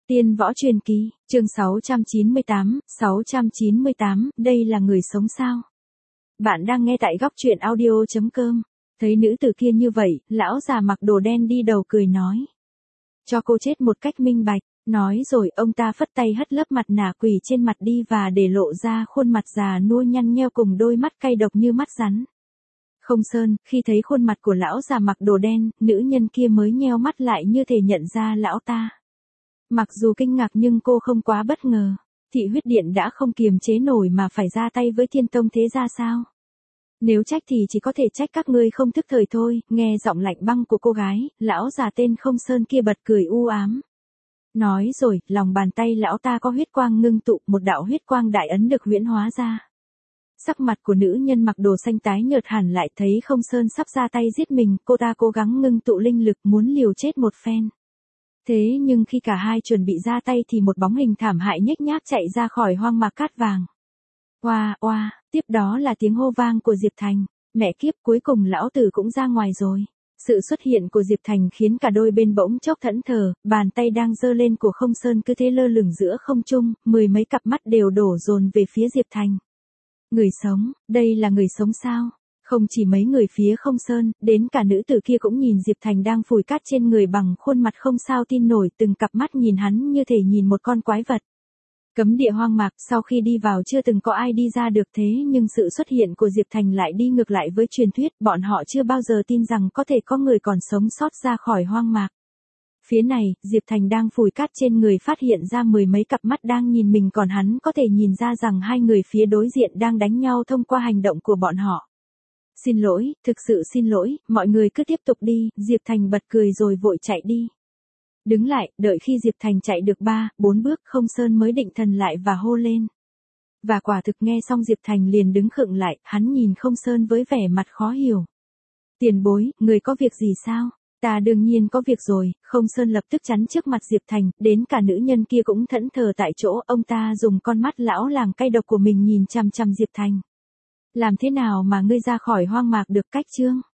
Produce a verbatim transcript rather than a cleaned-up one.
Tiên võ truyền kỳ, chương sáu trăm chín mươi tám, sáu trăm chín mươi tám, đây là người sống sao? Bạn đang nghe tại góc truyện audio chấm com. Thấy nữ tử kia như vậy, lão già mặc đồ đen đi đầu cười nói. Cho cô chết một cách minh bạch, nói rồi ông ta phất tay hất lớp mặt nạ quỷ trên mặt đi và để lộ ra khuôn mặt già nua nhăn nheo cùng đôi mắt cay độc như mắt rắn. Không Sơn, khi thấy khuôn mặt của lão già mặc đồ đen, nữ nhân kia mới nheo mắt lại như thể nhận ra lão ta. Mặc dù kinh ngạc nhưng cô không quá bất ngờ. Thị huyết điện đã không kiềm chế nổi mà phải ra tay với Thiên Tông thế ra sao? Nếu trách thì chỉ có thể trách các ngươi không thức thời thôi. Nghe giọng lạnh băng của cô gái, lão già tên Không Sơn kia bật cười u ám. Nói rồi, lòng bàn tay lão ta có huyết quang ngưng tụ, một đạo huyết quang đại ấn được huyễn hóa ra. Sắc mặt của nữ nhân mặc đồ xanh tái nhợt hẳn lại, thấy Không Sơn sắp ra tay giết mình, cô ta cố gắng ngưng tụ linh lực muốn liều chết một phen. Thế nhưng khi cả hai chuẩn bị ra tay thì một bóng hình thảm hại nhếch nhác chạy ra khỏi hoang mạc cát vàng. Oa oa, tiếp đó là tiếng hô vang của Diệp Thành. Mẹ kiếp, cuối cùng lão tử cũng ra ngoài rồi. Sự xuất hiện của Diệp Thành khiến cả đôi bên bỗng chốc thẫn thờ, bàn tay đang giơ lên của Không Sơn cứ thế lơ lửng giữa không trung, mười mấy cặp mắt đều đổ dồn về phía Diệp Thành. Người sống, đây là người sống sao? Không chỉ mấy người phía Không Sơn, đến cả nữ tử kia cũng nhìn Diệp Thành đang phủi cát trên người bằng khuôn mặt không sao tin nổi, từng cặp mắt nhìn hắn như thể nhìn một con quái vật. Cấm địa hoang mạc, sau khi đi vào chưa từng có ai đi ra được, thế nhưng sự xuất hiện của Diệp Thành lại đi ngược lại với truyền thuyết, bọn họ chưa bao giờ tin rằng có thể có người còn sống sót ra khỏi hoang mạc. Phía này, Diệp Thành đang phủi cát trên người phát hiện ra mười mấy cặp mắt đang nhìn mình, còn hắn có thể nhìn ra rằng hai người phía đối diện đang đánh nhau thông qua hành động của bọn họ. Xin lỗi, thực sự xin lỗi, mọi người cứ tiếp tục đi. Diệp Thành bật cười rồi vội chạy đi. Đứng lại, đợi khi Diệp Thành chạy được ba, bốn bước, Không Sơn mới định thần lại và hô lên. Và quả thực nghe xong Diệp Thành liền đứng khựng lại, hắn nhìn Không Sơn với vẻ mặt khó hiểu. Tiền bối, người có việc gì sao? Ta đương nhiên có việc rồi. Không Sơn lập tức chắn trước mặt Diệp Thành, đến cả nữ nhân kia cũng thẫn thờ tại chỗ, ông ta dùng con mắt lão làng cay độc của mình nhìn chằm chằm Diệp Thành. Làm thế nào mà ngươi ra khỏi hoang mạc được? Cách chương